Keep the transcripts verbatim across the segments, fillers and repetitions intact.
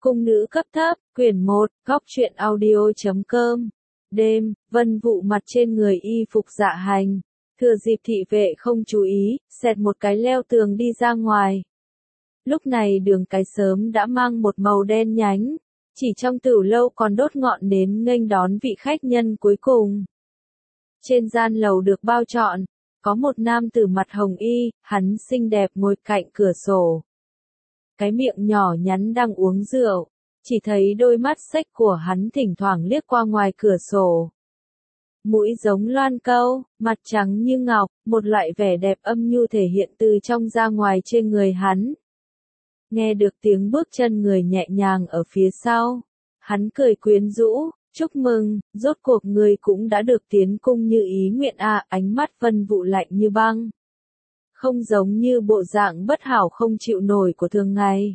Cung nữ cấp thấp, quyển một, góc truyện audio.com. Đêm, Vân Vụ mặt trên người y phục dạ hành. Thừa dịp thị vệ không chú ý, xẹt một cái leo tường đi ra ngoài. Lúc này đường cái sớm đã mang một màu đen nhánh. Chỉ trong tửu lâu còn đốt ngọn nến nghênh đón vị khách nhân cuối cùng. Trên gian lầu được bao trọn, có một nam tử mặt hồng y, hắn xinh đẹp ngồi cạnh cửa sổ. Cái miệng nhỏ nhắn đang uống rượu, chỉ thấy đôi mắt xếch của hắn thỉnh thoảng liếc qua ngoài cửa sổ. Mũi giống loan câu, mặt trắng như ngọc, một loại vẻ đẹp âm nhu thể hiện từ trong ra ngoài trên người hắn. Nghe được tiếng bước chân người nhẹ nhàng ở phía sau, hắn cười quyến rũ, chúc mừng, rốt cuộc người cũng đã được tiến cung như ý nguyện à, ánh mắt Vân Vụ lạnh như băng. Không giống như bộ dạng bất hảo không chịu nổi của thường ngày.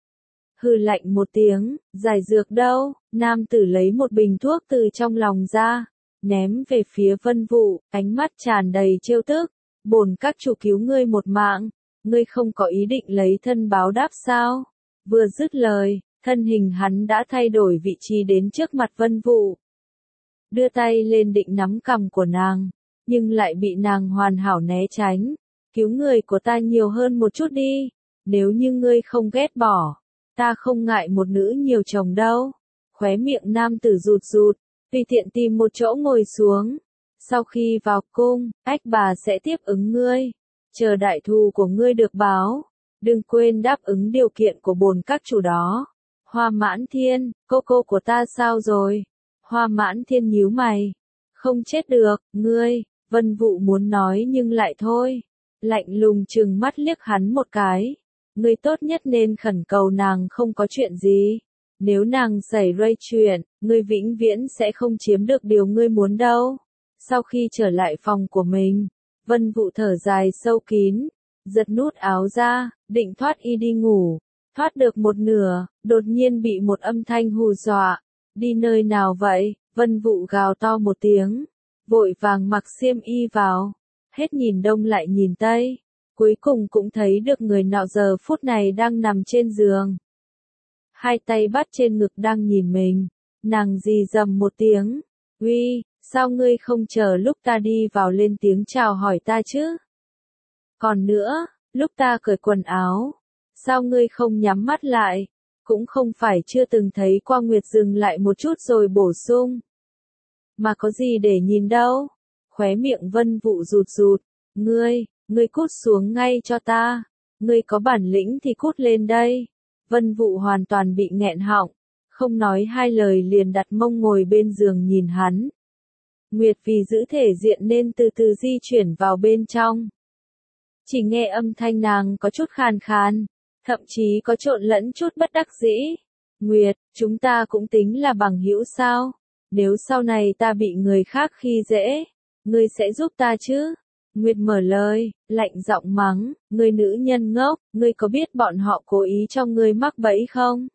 Hừ lạnh một tiếng, giải dược đâu, nam tử lấy một bình thuốc từ trong lòng ra, ném về phía Vân Vụ, ánh mắt tràn đầy trêu tức, bổn các chủ cứu ngươi một mạng, ngươi không có ý định lấy thân báo đáp sao? Vừa dứt lời, thân hình hắn đã thay đổi vị trí đến trước mặt Vân Vụ. Đưa tay lên định nắm cằm của nàng, nhưng lại bị nàng hoàn hảo né tránh. Cứu người của ta nhiều hơn một chút đi, nếu như ngươi không ghét bỏ, ta không ngại một nữ nhiều chồng đâu. Khóe miệng nam tử rụt rụt, tùy tiện tìm một chỗ ngồi xuống. Sau khi vào cung, ách bà sẽ tiếp ứng ngươi, chờ đại thù của ngươi được báo. Đừng quên đáp ứng điều kiện của bổn các chủ đó. Hoa Mãn Thiên, cô cô của ta sao rồi? Hoa Mãn Thiên nhíu mày. Không chết được, ngươi, Vân Vụ muốn nói nhưng lại thôi. Lạnh lùng trừng mắt liếc hắn một cái. Ngươi tốt nhất nên khẩn cầu nàng không có chuyện gì. Nếu nàng xảy ra chuyện, ngươi vĩnh viễn sẽ không chiếm được điều ngươi muốn đâu. Sau khi trở lại phòng của mình, Vân Vụ thở dài sâu kín, giật nút áo ra, định thoát y đi ngủ. Thoát được một nửa, đột nhiên bị một âm thanh hù dọa. Đi nơi nào vậy? Vân Vụ gào to một tiếng, vội vàng mặc xiêm y vào. Hết nhìn đông lại nhìn tây, cuối cùng cũng thấy được người nọ giờ phút này đang nằm trên giường. Hai tay bắt trên ngực đang nhìn mình, nàng rì rầm một tiếng, uy, sao ngươi không chờ lúc ta đi vào lên tiếng chào hỏi ta chứ? Còn nữa, lúc ta cởi quần áo, sao ngươi không nhắm mắt lại, cũng không phải chưa từng thấy qua nguyệt dừng lại một chút rồi bổ sung. Mà có gì để nhìn đâu? Khóe miệng Vân Vụ rụt rụt, ngươi, ngươi cút xuống ngay cho ta, ngươi có bản lĩnh thì cút lên đây. Vân Vụ hoàn toàn bị nghẹn họng, không nói hai lời liền đặt mông ngồi bên giường nhìn hắn. Nguyệt vì giữ thể diện nên từ từ di chuyển vào bên trong. Chỉ nghe âm thanh nàng có chút khàn khàn, thậm chí có trộn lẫn chút bất đắc dĩ. Nguyệt, chúng ta cũng tính là bằng hữu sao? Nếu sau này ta bị người khác khi dễ, ngươi sẽ giúp ta chứ? Nguyệt mở lời, lạnh giọng mắng, ngươi nữ nhân ngốc, ngươi có biết bọn họ cố ý cho ngươi mắc bẫy không?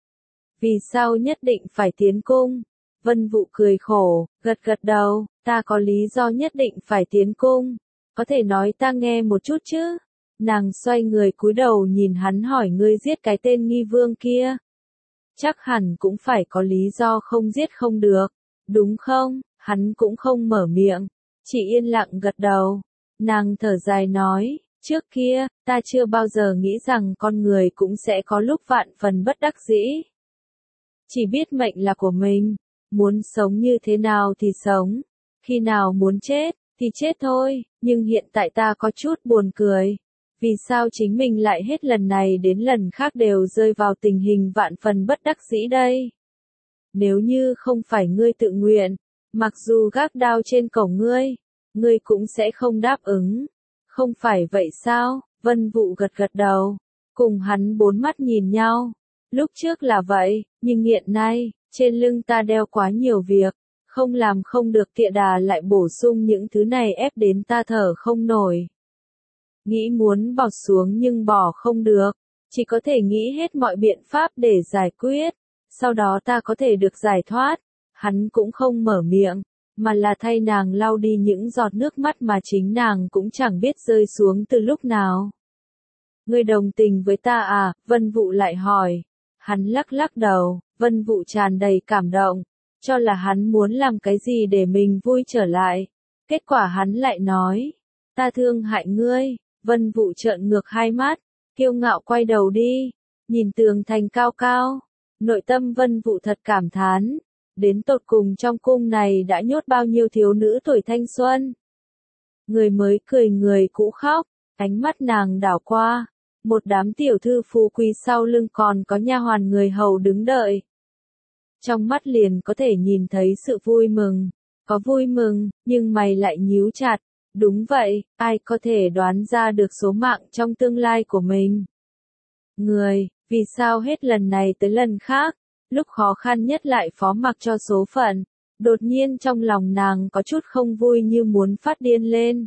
Vì sao nhất định phải tiến cung? Vân Vụ cười khổ, gật gật đầu, ta có lý do nhất định phải tiến cung. Có thể nói ta nghe một chút chứ? Nàng xoay người cúi đầu nhìn hắn hỏi ngươi giết cái tên nghi vương kia. Chắc hẳn cũng phải có lý do không giết không được, đúng không? Hắn cũng không mở miệng, chỉ yên lặng gật đầu. Nàng thở dài nói, trước kia, ta chưa bao giờ nghĩ rằng con người cũng sẽ có lúc vạn phần bất đắc dĩ. Chỉ biết mệnh là của mình, muốn sống như thế nào thì sống, khi nào muốn chết, thì chết thôi, nhưng hiện tại ta có chút buồn cười. Vì sao chính mình lại hết lần này đến lần khác đều rơi vào tình hình vạn phần bất đắc dĩ đây? Nếu như không phải ngươi tự nguyện, mặc dù gác đao trên cổ ngươi, ngươi cũng sẽ không đáp ứng. Không phải vậy sao? Vân Vụ gật gật đầu, cùng hắn bốn mắt nhìn nhau. Lúc trước là vậy, nhưng hiện nay, trên lưng ta đeo quá nhiều việc, không làm không được tiện đà lại bổ sung những thứ này ép đến ta thở không nổi. Nghĩ muốn bỏ xuống nhưng bỏ không được, chỉ có thể nghĩ hết mọi biện pháp để giải quyết, sau đó ta có thể được giải thoát. Hắn cũng không mở miệng, mà là thay nàng lau đi những giọt nước mắt mà chính nàng cũng chẳng biết rơi xuống từ lúc nào. Ngươi đồng tình với ta à? Vân Vụ lại hỏi. Hắn lắc lắc đầu, Vân Vũ tràn đầy cảm động, cho là hắn muốn làm cái gì để mình vui trở lại. Kết quả hắn lại nói, ta thương hại ngươi. Vân Vũ trợn ngược hai mắt, kiêu ngạo quay đầu đi, nhìn tường thành cao cao. Nội tâm Vân Vũ thật cảm thán, đến tột cùng trong cung này đã nhốt bao nhiêu thiếu nữ tuổi thanh xuân. Người mới cười người cũ khóc, ánh mắt nàng đảo qua, một đám tiểu thư phú quý sau lưng còn có nha hoàn người hầu đứng đợi. Trong mắt liền có thể nhìn thấy sự vui mừng, có vui mừng, nhưng mày lại nhíu chặt. Đúng vậy, ai có thể đoán ra được số mạng trong tương lai của mình? Người, vì sao hết lần này tới lần khác, lúc khó khăn nhất lại phó mặc cho số phận? Đột nhiên trong lòng nàng có chút không vui như muốn phát điên lên.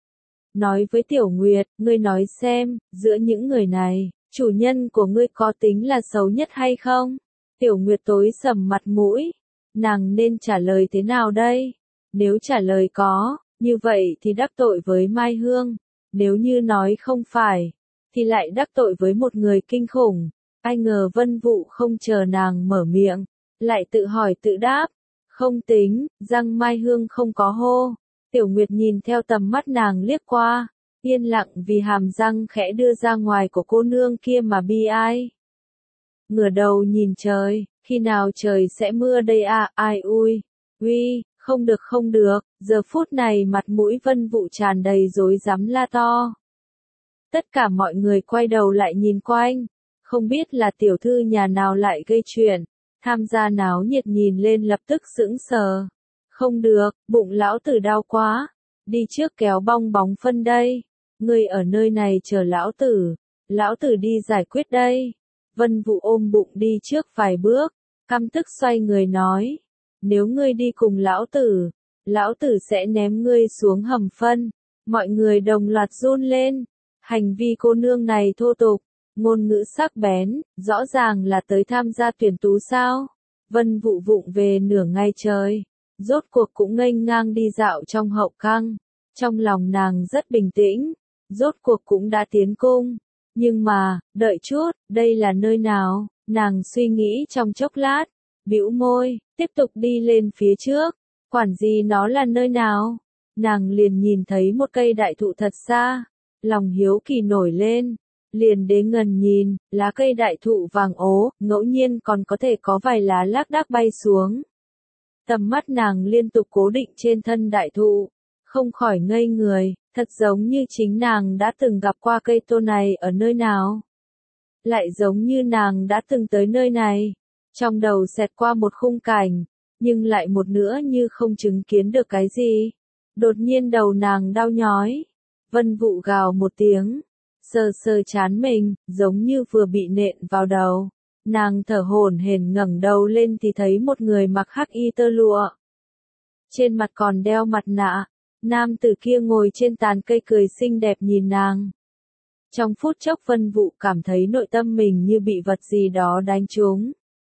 Nói với Tiểu Nguyệt, ngươi nói xem, giữa những người này, chủ nhân của ngươi có tính là xấu nhất hay không? Tiểu Nguyệt tối sầm mặt mũi, nàng nên trả lời thế nào đây? Nếu trả lời có, như vậy thì đắc tội với Mai Hương, nếu như nói không phải, thì lại đắc tội với một người kinh khủng. Ai ngờ Vân Vũ không chờ nàng mở miệng, lại tự hỏi tự đáp, không tính, răng Mai Hương không có hô. Tiểu Nguyệt nhìn theo tầm mắt nàng liếc qua, yên lặng vì hàm răng khẽ đưa ra ngoài của cô nương kia mà bi ai. Ngửa đầu nhìn trời, khi nào trời sẽ mưa đây à, ai ui, uy, không được không được, giờ phút này mặt mũi Vân Vũ tràn đầy rối rắm la to. Tất cả mọi người quay đầu lại nhìn quanh, không biết là tiểu thư nhà nào lại gây chuyện, tham gia náo nhiệt nhìn lên lập tức sững sờ. Không được, bụng lão tử đau quá, đi trước kéo bong bóng phân đây, ngươi ở nơi này chờ lão tử, lão tử đi giải quyết đây. Vân Vũ ôm bụng đi trước vài bước, căm tức xoay người nói, nếu ngươi đi cùng lão tử, lão tử sẽ ném ngươi xuống hầm phân. Mọi người đồng loạt run lên, hành vi cô nương này thô tục, ngôn ngữ sắc bén, rõ ràng là tới tham gia tuyển tú sao. Vân Vũ vụng về nửa ngày trời, rốt cuộc cũng nghênh ngang đi dạo trong hậu căng, trong lòng nàng rất bình tĩnh, rốt cuộc cũng đã tiến cung. Nhưng mà, đợi chút, đây là nơi nào? Nàng suy nghĩ trong chốc lát, bĩu môi, tiếp tục đi lên phía trước, quản gì nó là nơi nào? Nàng liền nhìn thấy một cây đại thụ thật xa, lòng hiếu kỳ nổi lên, liền đến gần nhìn, lá cây đại thụ vàng ố, ngẫu nhiên còn có thể có vài lá lác đác bay xuống. Tầm mắt nàng liên tục cố định trên thân đại thụ, không khỏi ngây người, thật giống như chính nàng đã từng gặp qua cây tô này ở nơi nào. Lại giống như nàng đã từng tới nơi này, trong đầu xẹt qua một khung cảnh, nhưng lại một nữa như không chứng kiến được cái gì. Đột nhiên đầu nàng đau nhói, Vân Vũ gào một tiếng, sờ sờ trán mình, giống như vừa bị nện vào đầu. Nàng thở hổn hển ngẩng đầu lên thì thấy một người mặc hắc y tơ lụa. Trên mặt còn đeo mặt nạ, nam tử kia ngồi trên tàn cây cười xinh đẹp nhìn nàng. Trong phút chốc Vân Vũ cảm thấy nội tâm mình như bị vật gì đó đánh trúng.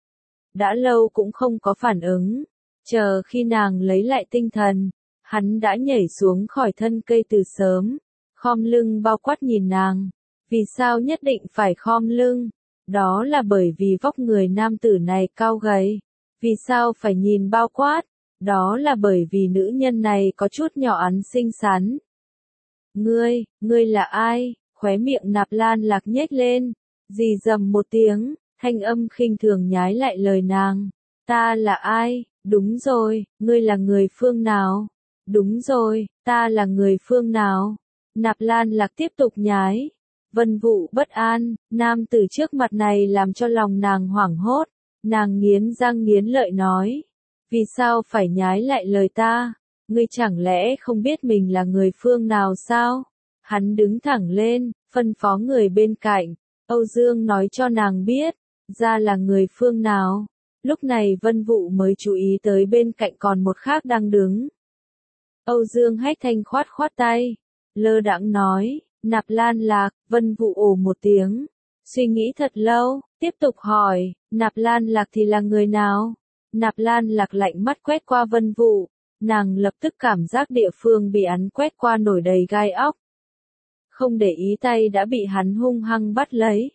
Đã lâu cũng không có phản ứng, chờ khi nàng lấy lại tinh thần, hắn đã nhảy xuống khỏi thân cây từ sớm, khom lưng bao quát nhìn nàng. Vì sao nhất định phải khom lưng? Đó là bởi vì vóc người nam tử này cao gầy. Vì sao phải nhìn bao quát? Đó là bởi vì nữ nhân này có chút nhỏ ắn xinh xắn. Ngươi, ngươi là ai? Khóe miệng Nạp Lan Lạc nhếch lên, rì rầm một tiếng, thanh âm khinh thường nhái lại lời nàng. Ta là ai? Đúng rồi, ngươi là người phương nào? Đúng rồi, ta là người phương nào? Nạp Lan Lạc tiếp tục nhái. Vân Vũ bất an, nam tử trước mặt này làm cho lòng nàng hoảng hốt, nàng nghiến răng nghiến lợi nói. Vì sao phải nhái lại lời ta? Ngươi chẳng lẽ không biết mình là người phương nào sao? Hắn đứng thẳng lên, phân phó người bên cạnh, Âu Dương nói cho nàng biết, ra là người phương nào. Lúc này Vân Vũ mới chú ý tới bên cạnh còn một khác đang đứng. Âu Dương hét thanh khoát khoát tay, lơ đãng nói, Nạp Lan Lạc. Vân Vũ ồ một tiếng, suy nghĩ thật lâu, tiếp tục hỏi, Nạp Lan Lạc thì là người nào? Nạp Lan Lạc lạnh mắt quét qua Vân Vũ, nàng lập tức cảm giác địa phương bị hắn quét qua nổi đầy gai óc. Không để ý tay đã bị hắn hung hăng bắt lấy,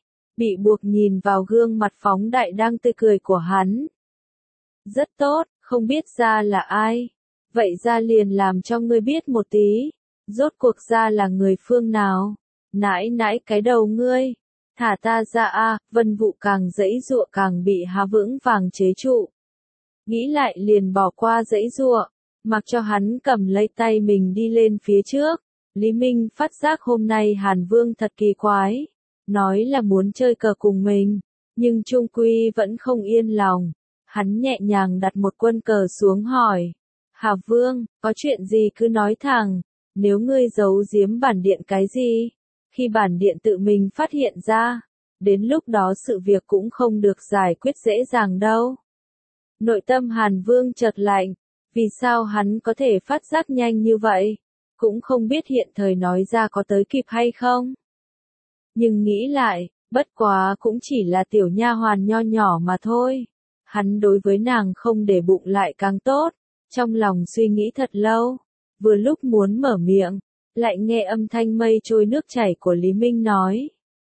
bị buộc nhìn vào gương mặt phóng đại đang tươi cười của hắn. Rất tốt, không biết ra là ai. Vậy ra liền làm cho ngươi biết một tí. Rốt cuộc ra là người phương nào? Nãi nãi cái đầu ngươi. Thả ta ra a, Vân Vũ càng giãy giụa càng bị hắn vững vàng chế trụ. Nghĩ lại liền bỏ qua giãy giụa, mặc cho hắn cầm lấy tay mình đi lên phía trước. Lý Minh phát giác hôm nay Hàn Vương thật kỳ quái. Nói là muốn chơi cờ cùng mình, nhưng chung quy vẫn không yên lòng. Hắn nhẹ nhàng đặt một quân cờ xuống hỏi. Hà Vương, có chuyện gì cứ nói thẳng, nếu ngươi giấu giếm bản điện cái gì, khi bản điện tự mình phát hiện ra, đến lúc đó sự việc cũng không được giải quyết dễ dàng đâu. Nội tâm Hàn Vương chợt lạnh, vì sao hắn có thể phát giác nhanh như vậy, cũng không biết hiện thời nói ra có tới kịp hay không. Nhưng nghĩ lại, bất quá cũng chỉ là tiểu nha hoàn nho nhỏ mà thôi. Hắn đối với nàng không để bụng lại càng tốt, trong lòng suy nghĩ thật lâu, vừa lúc muốn mở miệng, lại nghe âm thanh mây trôi nước chảy của Lý Minh nói.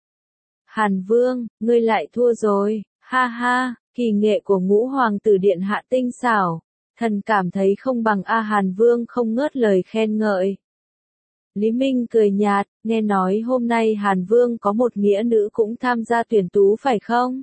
Hàn Vương, ngươi lại thua rồi, ha ha, kỳ nghệ của ngũ hoàng tử điện hạ tinh xảo, thần cảm thấy không bằng A Hàn Vương không ngớt lời khen ngợi. Lý Minh cười nhạt, nghe nói hôm nay Hàn Vương có một nghĩa nữ cũng tham gia tuyển tú phải không?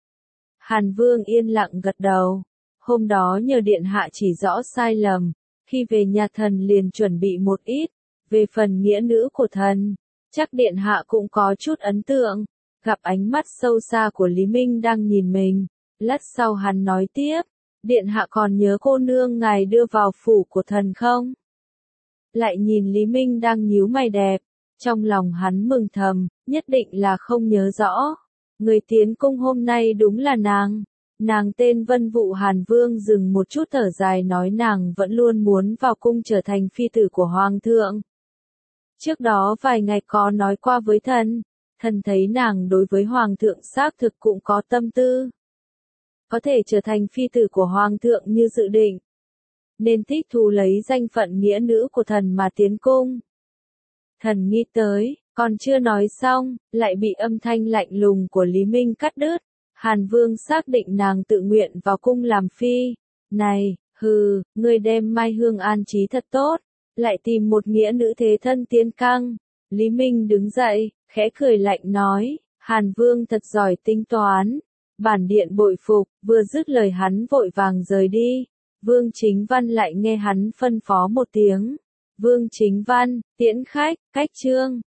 Hàn Vương yên lặng gật đầu. Hôm đó nhờ điện hạ chỉ rõ sai lầm, khi về nhà thần liền chuẩn bị một ít, về phần nghĩa nữ của thần, chắc điện hạ cũng có chút ấn tượng. Gặp ánh mắt sâu xa của Lý Minh đang nhìn mình, lát sau hắn nói tiếp, điện hạ còn nhớ cô nương ngài đưa vào phủ của thần không? Lại nhìn Lý Minh đang nhíu mày đẹp, trong lòng hắn mừng thầm, nhất định là không nhớ rõ. Người tiến cung hôm nay đúng là nàng. Nàng tên Vân Vũ. Hàn Vương dừng một chút thở dài nói nàng vẫn luôn muốn vào cung trở thành phi tử của Hoàng thượng. Trước đó vài ngày có nói qua với thần, thần thấy nàng đối với Hoàng thượng xác thực cũng có tâm tư. Có thể trở thành phi tử của Hoàng thượng như dự định. Nên thích thú lấy danh phận nghĩa nữ của thần mà tiến cung. Thần nghĩ tới, còn chưa nói xong, lại bị âm thanh lạnh lùng của Lý Minh cắt đứt. Hàn Vương xác định nàng tự nguyện vào cung làm phi. Này, hừ, ngươi đem Mai Hương an trí thật tốt, lại tìm một nghĩa nữ thế thân tiến căng. Lý Minh đứng dậy, khẽ cười lạnh nói, Hàn Vương thật giỏi tính toán. Bản điện bội phục, vừa dứt lời hắn vội vàng rời đi. Vương Chính Văn lại nghe hắn phân phó một tiếng. Vương Chính Văn, tiễn khách, cách chương.